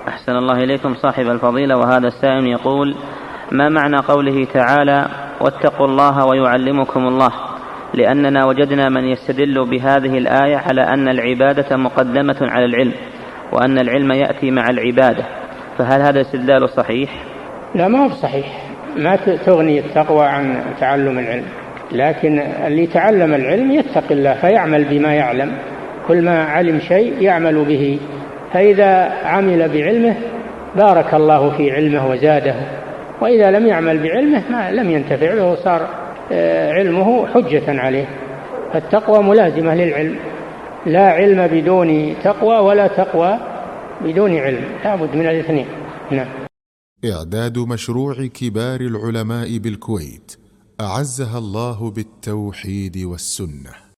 أحسن الله إليكم صاحب الفضيلة. وهذا السائل يقول: ما معنى قوله تعالى: واتقوا الله ويعلمكم الله؟ لأننا وجدنا من يستدل بهذه الآية على أن العبادة مقدمة على العلم، وأن العلم يأتي مع العبادة، فهل هذا استدلال صحيح؟ لا، ما هو صحيح. ما تغني التقوى عن تعلم العلم، لكن اللي تعلم العلم يتقي الله فيعمل بما يعلم، كل ما علم شيء يعمل به، فإذا عمل بعلمه بارك الله في علمه وزاده، وإذا لم يعمل بعلمه ما لم ينتفع له صار علمه حجة عليه. فالتقوى ملازمة للعلم، لا علم بدون تقوى ولا تقوى بدون علم، لابد من الاثنين. نعم. إعداد مشروع كبار العلماء بالكويت أعزها الله بالتوحيد والسنة.